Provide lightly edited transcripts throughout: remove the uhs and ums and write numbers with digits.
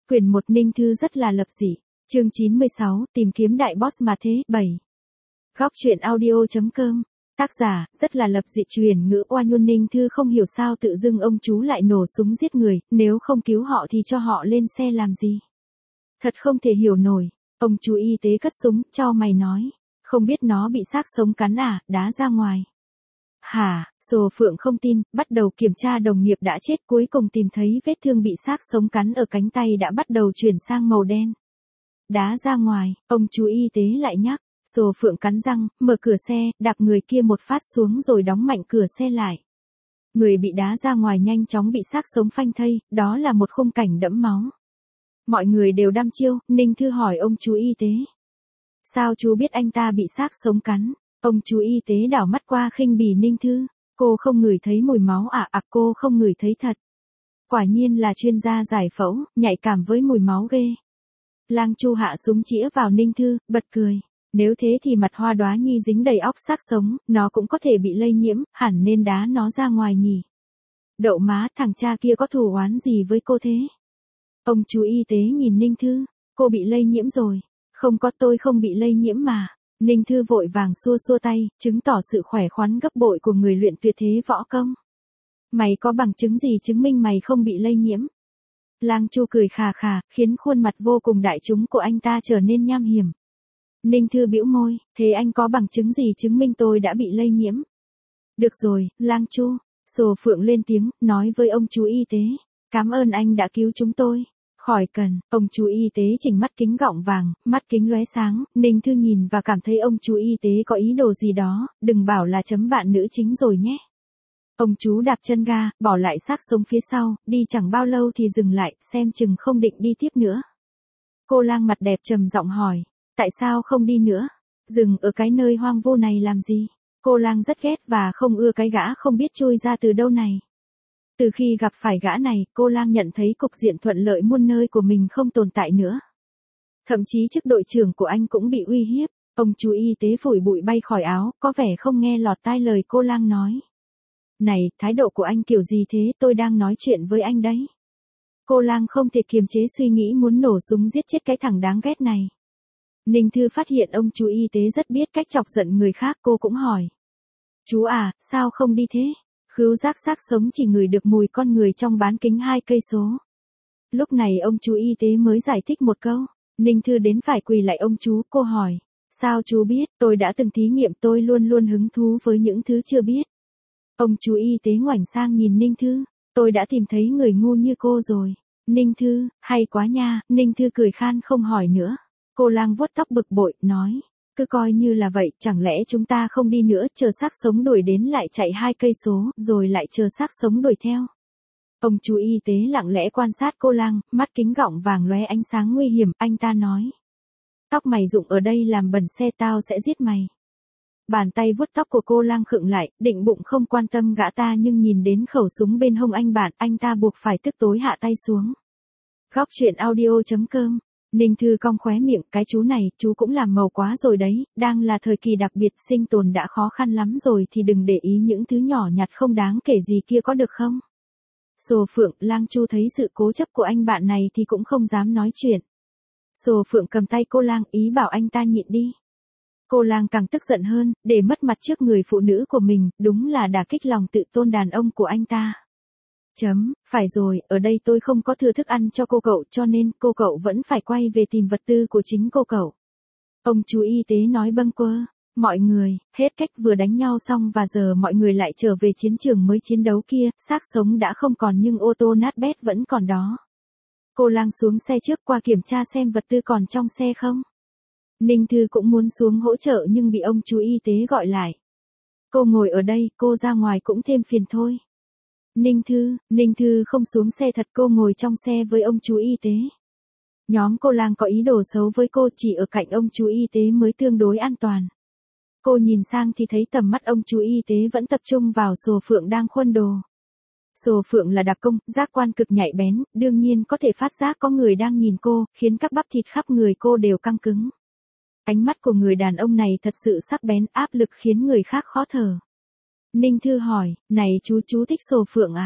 Quyển 1 Ninh Thư rất là lập dị. Chương 96, tìm kiếm đại boss mà thế, 7. Góc truyện audio.com. Tác giả, rất là lập dị truyền ngữ oa nhuân. Ninh Thư không hiểu sao tự dưng ông chú lại nổ súng giết người, nếu không cứu họ thì cho họ lên xe làm gì. Thật không thể hiểu nổi. Ông chú y tế cất súng, cho mày nói. Không biết nó bị xác sống cắn à, đá ra ngoài. Hả, Sồ Phượng không tin, bắt đầu kiểm tra đồng nghiệp đã chết, cuối cùng tìm thấy vết thương bị xác sống cắn ở cánh tay đã bắt đầu chuyển sang màu đen. Đá ra ngoài, ông chú y tế lại nhắc. Sồ Phượng cắn răng, mở cửa xe, đạp người kia một phát xuống rồi đóng mạnh cửa xe lại. Người bị đá ra ngoài nhanh chóng bị xác sống phanh thây, đó là một khung cảnh đẫm máu. Mọi người đều đăm chiêu, Ninh Thư hỏi ông chú y tế. Sao chú biết anh ta bị xác sống cắn? Ông chú y tế đảo mắt qua khinh bỉ Ninh Thư. Cô không ngửi thấy mùi máu à? Cô không ngửi thấy thật. Quả nhiên là chuyên gia giải phẫu, nhạy cảm với mùi máu ghê. Lang Chu hạ súng chĩa vào Ninh Thư, bật cười. Nếu thế thì mặt Hoa Đóa Nhi dính đầy óc xác sống, nó cũng có thể bị lây nhiễm, hẳn nên đá nó ra ngoài nhỉ. Đậu má, thằng cha kia có thù oán gì với cô thế? Ông chú y tế nhìn Ninh Thư, cô bị lây nhiễm rồi. Không có, tôi không bị lây nhiễm mà. Ninh Thư vội vàng xua xua tay, chứng tỏ sự khỏe khoắn gấp bội của người luyện tuyệt thế võ công. Mày có bằng chứng gì chứng minh mày không bị lây nhiễm? Lang Chu cười khà khà, khiến khuôn mặt vô cùng đại chúng của anh ta trở nên nham hiểm. Ninh Thư bĩu môi, thế anh có bằng chứng gì chứng minh tôi đã bị lây nhiễm? Được rồi, Lang Chu. Sồ Phượng lên tiếng, nói với ông chú y tế. Cảm ơn anh đã cứu chúng tôi. Khỏi cần, ông chú y tế chỉnh mắt kính gọng vàng, mắt kính lóe sáng, Ninh Thư nhìn và cảm thấy ông chú y tế có ý đồ gì đó, đừng bảo là chấm bạn nữ chính rồi nhé. Ông chú đạp chân ga, bỏ lại xác sống phía sau, đi chẳng bao lâu thì dừng lại, xem chừng không định đi tiếp nữa. Cô Lang mặt đẹp trầm giọng hỏi, tại sao không đi nữa? Dừng ở cái nơi hoang vu này làm gì? Cô Lang rất ghét và không ưa cái gã không biết chui ra từ đâu này. Từ khi gặp phải gã này, cô Lang nhận thấy cục diện thuận lợi muôn nơi của mình không tồn tại nữa. Thậm chí chức đội trưởng của anh cũng bị uy hiếp. Ông chú y tế phủi bụi bay khỏi áo, có vẻ không nghe lọt tai lời cô Lang nói. Này, thái độ của anh kiểu gì thế, tôi đang nói chuyện với anh đấy. Cô Lang không thể kiềm chế suy nghĩ muốn nổ súng giết chết cái thằng đáng ghét này. Ninh Thư phát hiện ông chú y tế rất biết cách chọc giận người khác, cô cũng hỏi. Chú à, sao không đi thế? Khứu giác xác sống chỉ ngửi được mùi con người trong bán kính 2 cây số. Lúc này ông chú y tế mới giải thích một câu. Ninh Thư đến phải quỳ lại ông chú, cô hỏi. Sao chú biết, tôi đã từng thí nghiệm, tôi luôn luôn hứng thú với những thứ chưa biết. Ông chú y tế ngoảnh sang nhìn Ninh Thư. Tôi đã tìm thấy người ngu như cô rồi. Ninh Thư, hay quá nha. Ninh Thư cười khan không hỏi nữa. Cô Lang vuốt tóc bực bội, nói. Cứ coi như là vậy, chẳng lẽ chúng ta không đi nữa, chờ xác sống đuổi đến lại chạy 2 cây số, rồi lại chờ xác sống đuổi theo. Ông chú y tế lặng lẽ quan sát cô Lang, mắt kính gọng vàng lóe ánh sáng nguy hiểm, anh ta nói. Tóc mày rụng ở đây làm bẩn xe, tao sẽ giết mày. Bàn tay vuốt tóc của cô Lang khựng lại, định bụng không quan tâm gã ta nhưng nhìn đến khẩu súng bên hông anh ta buộc phải tức tối hạ tay xuống. Góc truyện audio.com. Ninh Thư cong khóe miệng, cái chú này, chú cũng làm màu quá rồi đấy, đang là thời kỳ đặc biệt, sinh tồn đã khó khăn lắm rồi thì đừng để ý những thứ nhỏ nhặt không đáng kể gì kia có được không? Sồ Phượng, Lang Chu thấy sự cố chấp của anh bạn này thì cũng không dám nói chuyện. Sồ Phượng cầm tay cô Lang, ý bảo anh ta nhịn đi. Cô Lang càng tức giận hơn, để mất mặt trước người phụ nữ của mình, đúng là đả kích lòng tự tôn đàn ông của anh ta. Phải rồi, ở đây tôi không có thừa thức ăn cho cô cậu cho nên cô cậu vẫn phải quay về tìm vật tư của chính cô cậu. Ông chú y tế nói bâng quơ. Mọi người, hết cách vừa đánh nhau xong và giờ mọi người lại trở về chiến trường mới chiến đấu kia, xác sống đã không còn nhưng ô tô nát bét vẫn còn đó. Cô Lang xuống xe trước qua kiểm tra xem vật tư còn trong xe không. Ninh Thư cũng muốn xuống hỗ trợ nhưng bị ông chú y tế gọi lại. Cô ngồi ở đây, cô ra ngoài cũng thêm phiền thôi. Ninh Thư không xuống xe thật, cô ngồi trong xe với ông chú y tế. Nhóm cô Lang có ý đồ xấu với cô, chỉ ở cạnh ông chú y tế mới tương đối an toàn. Cô nhìn sang thì thấy tầm mắt ông chú y tế vẫn tập trung vào Sồ Phượng đang khuân đồ. Sồ Phượng là đặc công, giác quan cực nhạy bén, đương nhiên có thể phát giác có người đang nhìn cô, khiến các bắp thịt khắp người cô đều căng cứng. Ánh mắt của người đàn ông này thật sự sắc bén, áp lực khiến người khác khó thở. Ninh Thư hỏi, này chú thích Sồ Phượng à?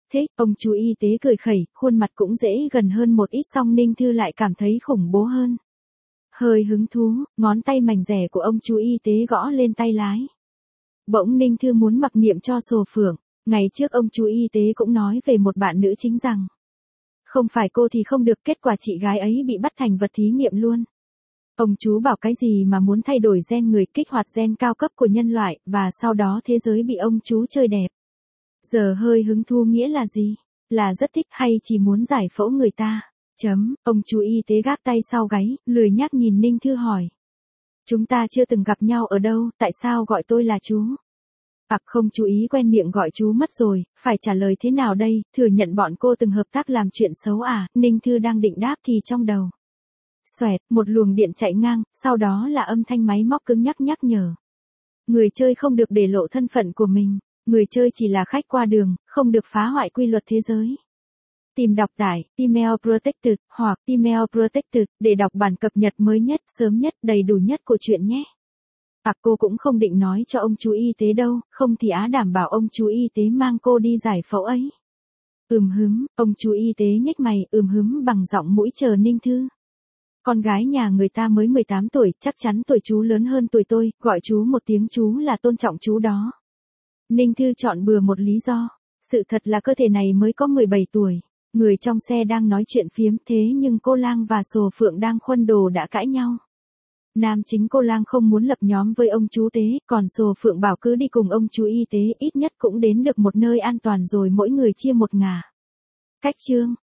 Thế, ông chú y tế cười khẩy, khuôn mặt cũng dễ gần hơn một ít, song Ninh Thư lại cảm thấy khủng bố hơn. Hơi hứng thú, ngón tay mảnh rẻ của ông chú y tế gõ lên tay lái. Bỗng Ninh Thư muốn mặc niệm cho Sồ Phượng, ngày trước ông chú y tế cũng nói về một bạn nữ chính rằng. Không phải cô thì không được, kết quả chị gái ấy bị bắt thành vật thí nghiệm luôn. Ông chú bảo cái gì mà muốn thay đổi gen người, kích hoạt gen cao cấp của nhân loại, và sau đó thế giới bị ông chú chơi đẹp. Giờ hơi hứng thú nghĩa là gì? Là rất thích hay chỉ muốn giải phẫu người ta? Ông chú y tế gác tay sau gáy, lười nhác nhìn Ninh Thư hỏi. Chúng ta chưa từng gặp nhau ở đâu, tại sao gọi tôi là chú? Không chú ý quen miệng gọi chú mất rồi, phải trả lời thế nào đây, thừa nhận bọn cô từng hợp tác làm chuyện xấu à? Ninh Thư đang định đáp thì trong đầu. Xoẹt, một luồng điện chạy ngang, sau đó là âm thanh máy móc cứng nhắc nhắc nhở. Người chơi không được để lộ thân phận của mình, người chơi chỉ là khách qua đường, không được phá hoại quy luật thế giới. Tìm đọc tải, Email Protected, hoặc Email Protected, để đọc bản cập nhật mới nhất, sớm nhất, đầy đủ nhất của chuyện nhé. Cô cũng không định nói cho ông chú y tế đâu, không thì Á đảm bảo ông chú y tế mang cô đi giải phẫu ấy. Ông chú y tế nhếch mày, bằng giọng mũi chờ Ninh Thư. Con gái nhà người ta mới 18 tuổi, chắc chắn tuổi chú lớn hơn tuổi tôi, gọi chú một tiếng chú là tôn trọng chú đó. Ninh Thư chọn bừa một lý do. Sự thật là cơ thể này mới có 17 tuổi. Người trong xe đang nói chuyện phiếm, thế nhưng cô Lang và Sồ Phượng đang khuân đồ đã cãi nhau. Nam chính cô Lang không muốn lập nhóm với ông chú tế, còn Sồ Phượng bảo cứ đi cùng ông chú y tế, ít nhất cũng đến được một nơi an toàn rồi mỗi người chia một ngả. Cách chương